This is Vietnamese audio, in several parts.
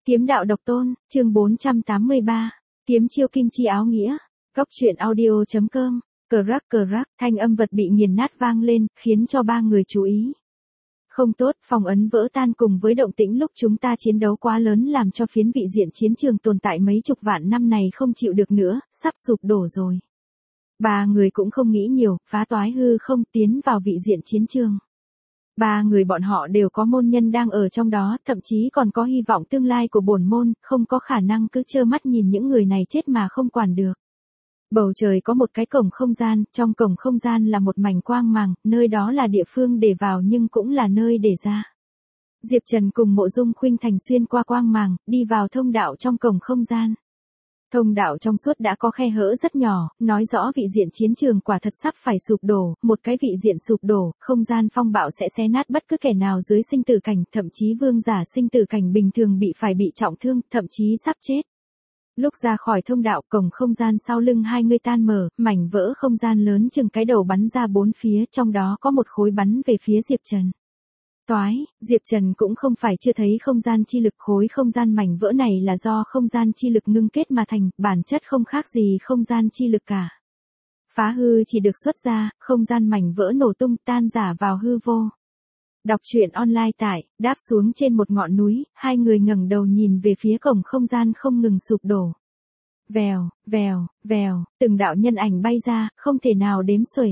Kiếm đạo độc tôn, chương 483. Kiếm chiêu kim chi áo nghĩa. Góc truyện audio.com. Cờ rắc, thanh âm vật bị nghiền nát vang lên, khiến cho ba người chú ý. Không tốt, phòng ấn vỡ tan cùng với động tĩnh lúc chúng ta chiến đấu quá lớn làm cho phiến vị diện chiến trường tồn tại mấy chục vạn năm này không chịu được nữa, sắp sụp đổ rồi. Ba người cũng không nghĩ nhiều, phá toái hư không tiến vào vị diện chiến trường. Ba người bọn họ đều có môn nhân đang ở trong đó, thậm chí còn có hy vọng tương lai của bổn môn, không có khả năng cứ trơ mắt nhìn những người này chết mà không quản được. Bầu trời có một cái cổng không gian, trong cổng không gian là một mảnh quang màng, nơi đó là địa phương để vào nhưng cũng là nơi để ra. Diệp Trần cùng Mộ Dung Khuynh Thành xuyên qua quang màng, đi vào thông đạo trong cổng không gian. Thông đạo trong suốt đã có khe hở rất nhỏ, nói rõ vị diện chiến trường quả thật sắp phải sụp đổ, một cái vị diện sụp đổ, không gian phong bạo sẽ xé nát bất cứ kẻ nào dưới sinh tử cảnh, thậm chí vương giả sinh tử cảnh bình thường bị trọng thương, thậm chí sắp chết. Lúc ra khỏi thông đạo, cổng không gian sau lưng hai người tan mở, mảnh vỡ không gian lớn chừng cái đầu bắn ra bốn phía, trong đó có một khối bắn về phía Diệp Trần. Toái, Diệp Trần cũng không phải chưa thấy không gian chi lực, khối không gian mảnh vỡ này là do không gian chi lực ngưng kết mà thành, bản chất không khác gì không gian chi lực cả. Phá hư chỉ được xuất ra, không gian mảnh vỡ nổ tung tan rã vào hư vô. Đọc truyện online tại, đáp xuống trên một ngọn núi, hai người ngẩng đầu nhìn về phía cổng không gian không ngừng sụp đổ. Vèo, từng đạo nhân ảnh bay ra, không thể nào đếm xuể.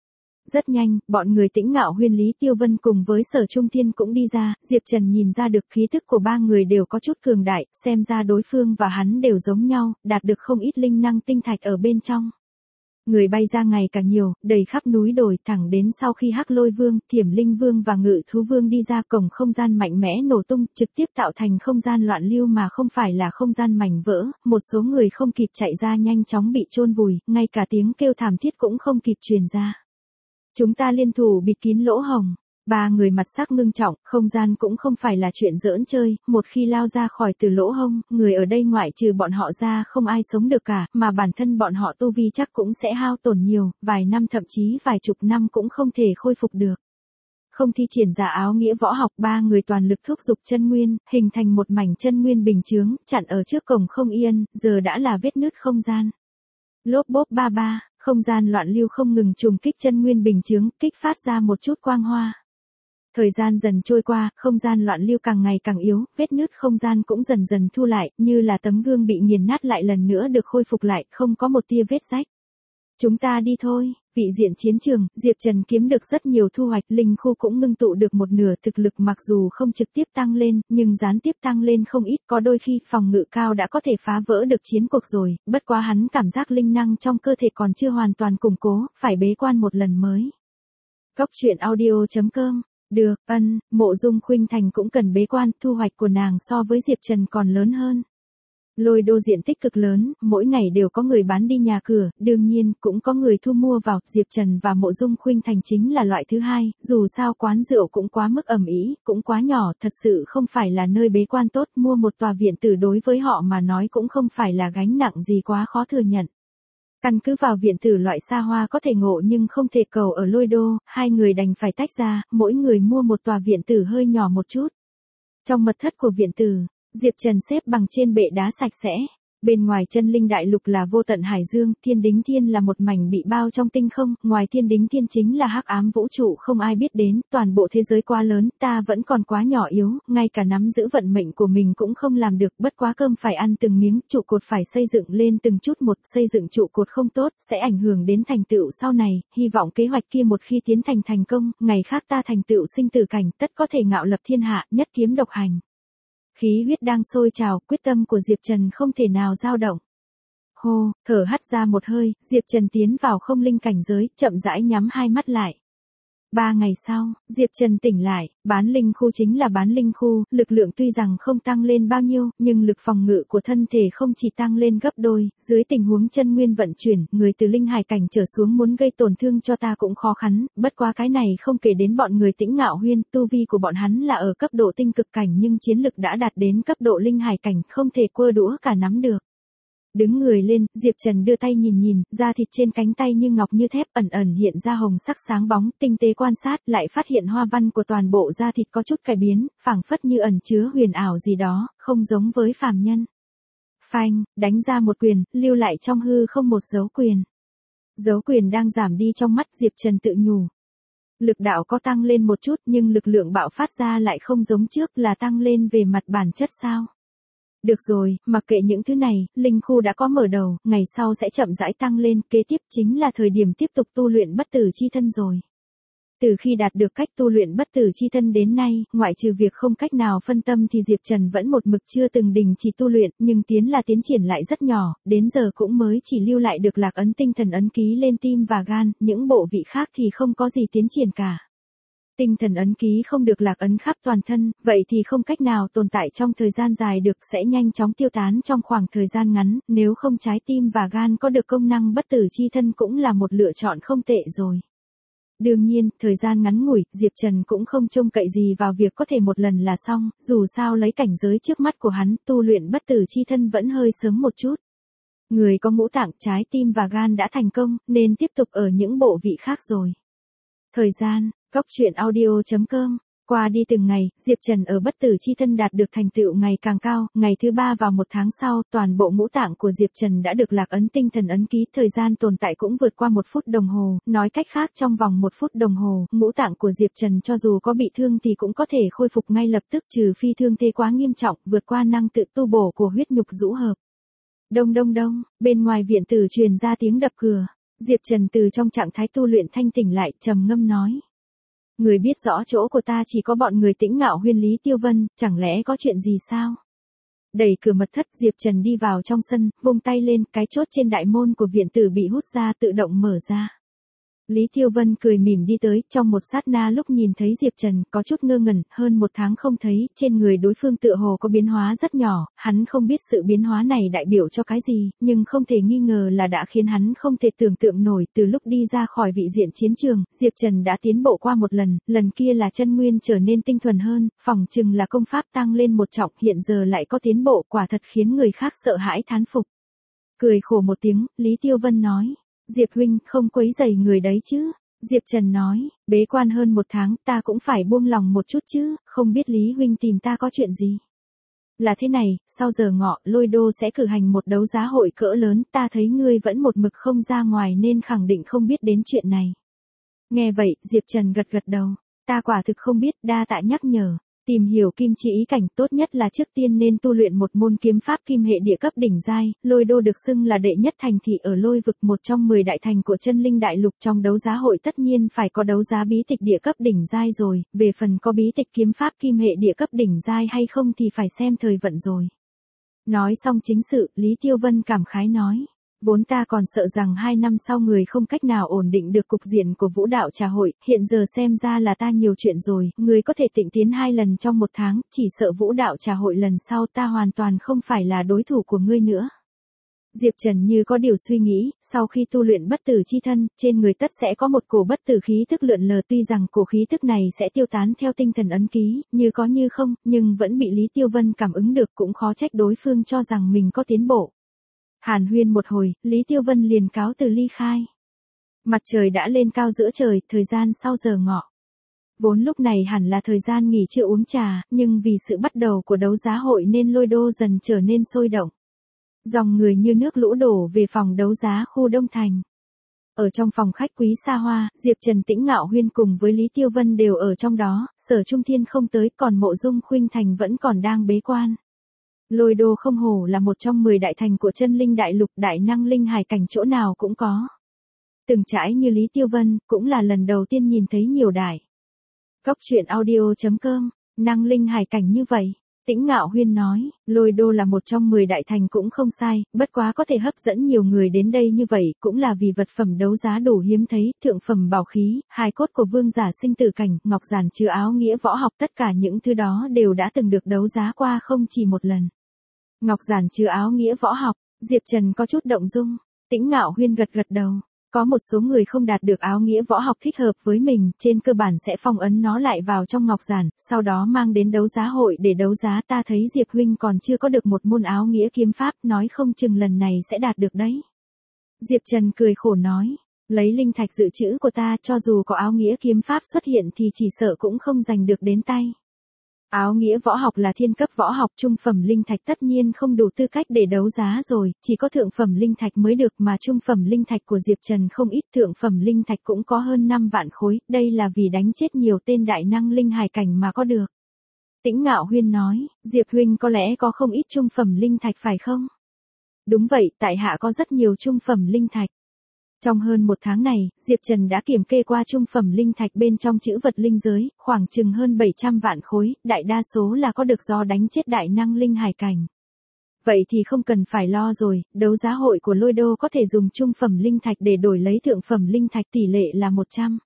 Rất nhanh, bọn người Tĩnh Ngạo Huyên Lý Tiêu Vân cùng với Sở Trung Thiên cũng đi ra, Diệp Trần nhìn ra được khí thức của ba người đều có chút cường đại, xem ra đối phương và hắn đều giống nhau, đạt được không ít linh năng tinh thạch ở bên trong. Người bay ra ngày càng nhiều, đầy khắp núi đồi, thẳng đến sau khi Hắc Lôi Vương, Thiểm Linh Vương và Ngự Thú Vương đi ra, cổng không gian mạnh mẽ nổ tung, trực tiếp tạo thành không gian loạn lưu mà không phải là không gian mảnh vỡ, một số người không kịp chạy ra nhanh chóng bị chôn vùi, ngay cả tiếng kêu thảm thiết cũng không kịp truyền ra. Chúng ta liên thủ bịt kín lỗ hổng. Ba người mặt sắc ngưng trọng, không gian cũng không phải là chuyện giỡn chơi, một khi lao ra khỏi từ lỗ hông, người ở đây ngoại trừ bọn họ ra không ai sống được cả, mà bản thân bọn họ tu vi chắc cũng sẽ hao tổn nhiều, vài năm thậm chí vài chục năm cũng không thể khôi phục được. Không thi triển ra áo nghĩa võ học, ba người toàn lực thúc giục chân nguyên, hình thành một mảnh chân nguyên bình chướng, chặn ở trước cổng không yên, giờ đã là vết nứt không gian. Lốp bốp ba ba, không gian loạn lưu không ngừng trùng kích chân nguyên bình chướng, kích phát ra một chút quang hoa. Thời gian dần trôi qua, không gian loạn lưu càng ngày càng yếu, vết nứt không gian cũng dần dần thu lại, như là tấm gương bị nghiền nát lại lần nữa được khôi phục lại, không có một tia vết rách. Chúng ta đi thôi, vị diện chiến trường, Diệp Trần kiếm được rất nhiều thu hoạch, linh khu cũng ngưng tụ được một nửa, thực lực mặc dù không trực tiếp tăng lên, nhưng gián tiếp tăng lên không ít, có đôi khi phòng ngự cao đã có thể phá vỡ được chiến cuộc rồi, bất quá hắn cảm giác linh năng trong cơ thể còn chưa hoàn toàn củng cố, phải bế quan một lần mới. Góc truyện audio.com. Được, Mộ Dung Khuynh Thành cũng cần bế quan, thu hoạch của nàng so với Diệp Trần còn lớn hơn. Lôi đô diện tích cực lớn, mỗi ngày đều có người bán đi nhà cửa, đương nhiên, cũng có người thu mua vào, Diệp Trần và Mộ Dung Khuynh Thành chính là loại thứ hai, dù sao quán rượu cũng quá mức ầm ĩ, cũng quá nhỏ, thật sự không phải là nơi bế quan tốt, mua một tòa viện tử đối với họ mà nói cũng không phải là gánh nặng gì quá khó thừa nhận. Căn cứ vào viện tử loại xa hoa có thể ngộ nhưng không thể cầu ở Lôi đô, hai người đành phải tách ra, mỗi người mua một tòa viện tử hơi nhỏ một chút. Trong mật thất của viện tử, Diệp Trần xếp bằng trên bệ đá sạch sẽ. Bên ngoài chân linh đại lục là vô tận hải dương, thiên đính thiên là một mảnh bị bao trong tinh không, ngoài thiên đính thiên chính là hắc ám vũ trụ không ai biết đến, toàn bộ thế giới quá lớn, ta vẫn còn quá nhỏ yếu, ngay cả nắm giữ vận mệnh của mình cũng không làm được, bất quá cơm phải ăn từng miếng, trụ cột phải xây dựng lên từng chút một, xây dựng trụ cột không tốt, sẽ ảnh hưởng đến thành tựu sau này, hy vọng kế hoạch kia một khi tiến thành công, ngày khác ta thành tựu sinh tử cảnh, tất có thể ngạo lập thiên hạ, nhất kiếm độc hành. Khí huyết đang sôi trào, quyết tâm của Diệp Trần không thể nào dao động. Hô, thở hắt ra một hơi, Diệp Trần tiến vào không linh cảnh giới, chậm rãi nhắm hai mắt lại. 3 ngày sau, Diệp Trần tỉnh lại, bán linh khu chính là bán linh khu, lực lượng tuy rằng không tăng lên bao nhiêu, nhưng lực phòng ngự của thân thể không chỉ tăng lên gấp đôi, dưới tình huống chân nguyên vận chuyển, người từ linh hải cảnh trở xuống muốn gây tổn thương cho ta cũng khó khăn, bất quá cái này không kể đến bọn người Tĩnh Ngạo Huyên, tu vi của bọn hắn là ở cấp độ tinh cực cảnh nhưng chiến lực đã đạt đến cấp độ linh hải cảnh, không thể quơ đũa cả nắm được. Đứng người lên, Diệp Trần đưa tay nhìn nhìn, da thịt trên cánh tay như ngọc như thép, ẩn ẩn hiện ra hồng sắc sáng bóng, tinh tế quan sát, lại phát hiện hoa văn của toàn bộ da thịt có chút cải biến, phảng phất như ẩn chứa huyền ảo gì đó, không giống với phàm nhân. Phanh, đánh ra một quyền, lưu lại trong hư không một dấu quyền. Dấu quyền đang giảm đi trong mắt, Diệp Trần tự nhủ. Lực đạo có tăng lên một chút nhưng lực lượng bạo phát ra lại không giống trước, là tăng lên về mặt bản chất sao? Được rồi, mặc kệ những thứ này, linh khu đã có mở đầu, ngày sau sẽ chậm rãi tăng lên, kế tiếp chính là thời điểm tiếp tục tu luyện bất tử chi thân rồi. Từ khi đạt được cách tu luyện bất tử chi thân đến nay, ngoại trừ việc không cách nào phân tâm thì Diệp Trần vẫn một mực chưa từng đình chỉ tu luyện, nhưng tiến triển lại rất nhỏ, đến giờ cũng mới chỉ lưu lại được lạc ấn tinh thần ấn ký lên tim và gan, những bộ vị khác thì không có gì tiến triển cả. Tinh thần ấn ký không được lạc ấn khắp toàn thân, vậy thì không cách nào tồn tại trong thời gian dài được, sẽ nhanh chóng tiêu tán trong khoảng thời gian ngắn, nếu không trái tim và gan có được công năng bất tử chi thân cũng là một lựa chọn không tệ rồi. Đương nhiên, thời gian ngắn ngủi, Diệp Trần cũng không trông cậy gì vào việc có thể một lần là xong, dù sao lấy cảnh giới trước mắt của hắn, tu luyện bất tử chi thân vẫn hơi sớm một chút. Người có ngũ tạng, trái tim và gan đã thành công, nên tiếp tục ở những bộ vị khác rồi. Thời gian, Cốc truyện audio.com. Qua đi từng ngày, Diệp Trần ở bất tử chi thân đạt được thành tựu ngày càng cao, ngày thứ 3 vào một tháng sau, toàn bộ ngũ tạng của Diệp Trần đã được lạc ấn tinh thần ấn ký, thời gian tồn tại cũng vượt qua 1 phút đồng hồ, nói cách khác trong vòng 1 phút đồng hồ, ngũ tạng của Diệp Trần cho dù có bị thương thì cũng có thể khôi phục ngay lập tức, trừ phi thương thế quá nghiêm trọng, vượt qua năng tự tu bổ của huyết nhục rũ hợp. Đông đông đông, bên ngoài viện tử truyền ra tiếng đập cửa, Diệp Trần từ trong trạng thái tu luyện thanh tỉnh lại, trầm ngâm nói. Người biết rõ chỗ của ta chỉ có bọn người Tĩnh Ngạo Huyên Lý Tiêu Vân, chẳng lẽ có chuyện gì sao? Đẩy cửa mật thất, Diệp Trần đi vào trong sân, vung tay lên, cái chốt trên đại môn của viện tử bị hút ra, tự động mở ra. Lý Tiêu Vân cười mỉm đi tới, trong một sát na lúc nhìn thấy Diệp Trần, có chút ngơ ngẩn, hơn 1 tháng không thấy, trên người đối phương tựa hồ có biến hóa rất nhỏ, hắn không biết sự biến hóa này đại biểu cho cái gì, nhưng không thể nghi ngờ là đã khiến hắn không thể tưởng tượng nổi, từ lúc đi ra khỏi vị diện chiến trường, Diệp Trần đã tiến bộ qua một lần kia là chân nguyên trở nên tinh thuần hơn, phỏng chừng là công pháp tăng lên một trọng, hiện giờ lại có tiến bộ, quả thật khiến người khác sợ hãi thán phục. Cười khổ một tiếng, Lý Tiêu Vân nói. Diệp huynh, không quấy rầy người đấy chứ? Diệp Trần nói, bế quan hơn 1 tháng, ta cũng phải buông lòng một chút chứ, không biết Lý huynh tìm ta có chuyện gì? Là thế này, sau giờ ngọ, Lôi Đô sẽ cử hành một đấu giá hội cỡ lớn, ta thấy ngươi vẫn một mực không ra ngoài nên khẳng định không biết đến chuyện này. Nghe vậy, Diệp Trần gật gật đầu, ta quả thực không biết, đa tạ nhắc nhở. Tìm hiểu kim chi ý cảnh, tốt nhất là trước tiên nên tu luyện một môn kiếm pháp kim hệ địa cấp đỉnh giai, Lôi Đô được xưng là đệ nhất thành thị ở Lôi vực, một trong 10 đại thành của Chân Linh Đại Lục, trong đấu giá hội tất nhiên phải có đấu giá bí tịch địa cấp đỉnh giai rồi, về phần có bí tịch kiếm pháp kim hệ địa cấp đỉnh giai hay không thì phải xem thời vận rồi. Nói xong chính sự, Lý Tiêu Vân cảm khái nói. Vốn ta còn sợ rằng 2 năm sau người không cách nào ổn định được cục diện của Vũ Đạo Trà Hội, hiện giờ xem ra là ta nhiều chuyện rồi, người có thể tịnh tiến 2 lần trong 1 tháng, chỉ sợ Vũ Đạo Trà Hội lần sau ta hoàn toàn không phải là đối thủ của ngươi nữa. Diệp Trần như có điều suy nghĩ, sau khi tu luyện bất tử chi thân, trên người tất sẽ có một cổ bất tử khí tức lượn lờ, tuy rằng cổ khí tức này sẽ tiêu tán theo tinh thần ấn ký, như có như không, nhưng vẫn bị Lý Tiêu Vân cảm ứng được, cũng khó trách đối phương cho rằng mình có tiến bộ. Hàn huyên một hồi, Lý Tiêu Vân liền cáo từ ly khai. Mặt trời đã lên cao giữa trời, thời gian sau giờ ngọ. Vốn lúc này hẳn là thời gian nghỉ trưa uống trà, nhưng vì sự bắt đầu của đấu giá hội nên Lôi Đô dần trở nên sôi động. Dòng người như nước lũ đổ về phòng đấu giá khu Đông Thành. Ở trong phòng khách quý xa hoa, Diệp Trần, Tĩnh Ngạo Huyên cùng với Lý Tiêu Vân đều ở trong đó, Sở Trung Thiên không tới, còn Mộ Dung Khuynh Thành vẫn còn đang bế quan. Lôi Đô không hổ là một trong 10 đại thành của Chân Linh Đại Lục, đại năng linh hải cảnh chỗ nào cũng có. Từng trải như Lý Tiêu Vân, cũng là lần đầu tiên nhìn thấy nhiều đại. Cốc truyện audio.com, năng linh hải cảnh như vậy. Tĩnh Ngạo Huyên nói, Lôi Đô là một trong 10 đại thành cũng không sai, bất quá có thể hấp dẫn nhiều người đến đây như vậy, cũng là vì vật phẩm đấu giá đủ hiếm thấy, thượng phẩm bảo khí, hài cốt của vương giả sinh tử cảnh, ngọc giản chứa áo nghĩa võ học, tất cả những thứ đó đều đã từng được đấu giá qua không chỉ một lần. Ngọc giản chứa áo nghĩa võ học, Diệp Trần có chút động dung, Tĩnh Ngạo Huyên gật gật đầu. Có một số người không đạt được áo nghĩa võ học thích hợp với mình, trên cơ bản sẽ phong ấn nó lại vào trong ngọc giản, sau đó mang đến đấu giá hội để đấu giá. Ta thấy Diệp huynh còn chưa có được một môn áo nghĩa kiếm pháp, nói không chừng lần này sẽ đạt được đấy. Diệp Trần cười khổ nói, lấy linh thạch dự trữ của ta, cho dù có áo nghĩa kiếm pháp xuất hiện thì chỉ sợ cũng không giành được đến tay. Áo nghĩa võ học là thiên cấp võ học, trung phẩm linh thạch tất nhiên không đủ tư cách để đấu giá rồi, chỉ có thượng phẩm linh thạch mới được, mà trung phẩm linh thạch của Diệp Trần không ít, thượng phẩm linh thạch cũng có hơn 5 vạn khối, đây là vì đánh chết nhiều tên đại năng linh hải cảnh mà có được. Tĩnh Ngạo Huyên nói, Diệp huynh có lẽ có không ít trung phẩm linh thạch phải không? Đúng vậy, tại hạ có rất nhiều trung phẩm linh thạch. Trong hơn một tháng này, Diệp Trần đã kiểm kê qua trung phẩm linh thạch bên trong trữ vật linh giới, khoảng chừng hơn 700 vạn khối, đại đa số là có được do đánh chết đại năng linh hải cảnh. Vậy thì không cần phải lo rồi, đấu giá hội của Lôi Đô có thể dùng trung phẩm linh thạch để đổi lấy thượng phẩm linh thạch, tỷ lệ là 100.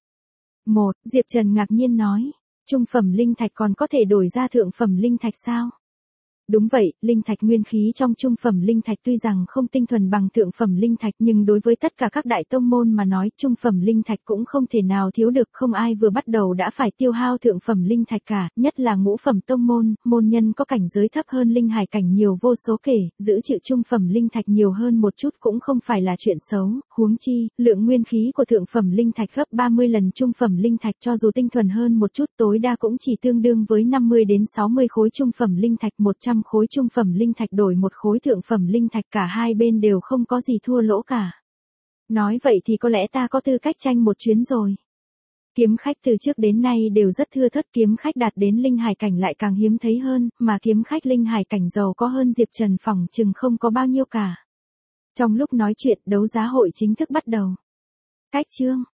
Diệp Trần ngạc nhiên nói, trung phẩm linh thạch còn có thể đổi ra thượng phẩm linh thạch sao? Đúng vậy, linh thạch nguyên khí trong trung phẩm linh thạch tuy rằng không tinh thuần bằng thượng phẩm linh thạch, nhưng đối với tất cả các đại tông môn mà nói, trung phẩm linh thạch cũng không thể nào thiếu được, không ai vừa bắt đầu đã phải tiêu hao thượng phẩm linh thạch cả, nhất là ngũ phẩm tông môn, môn nhân có cảnh giới thấp hơn linh hải cảnh nhiều vô số kể, giữ trữ trung phẩm linh thạch nhiều hơn một chút cũng không phải là chuyện xấu, huống chi, lượng nguyên khí của thượng phẩm linh thạch gấp 30 lần trung phẩm linh thạch, cho dù tinh thuần hơn một chút tối đa cũng chỉ tương đương với 50 đến 60 khối trung phẩm linh thạch, 100 khối trung phẩm linh thạch đổi một khối thượng phẩm linh thạch, cả hai bên đều không có gì thua lỗ cả. Nói vậy thì có lẽ ta có tư cách tranh một chuyến rồi. Kiếm khách từ trước đến nay đều rất thưa thớt, kiếm khách đạt đến linh hải cảnh lại càng hiếm thấy hơn, mà kiếm khách linh hải cảnh giàu có hơn Diệp Trần phỏng chừng không có bao nhiêu cả. Trong lúc nói chuyện, đấu giá hội chính thức bắt đầu. Cách chương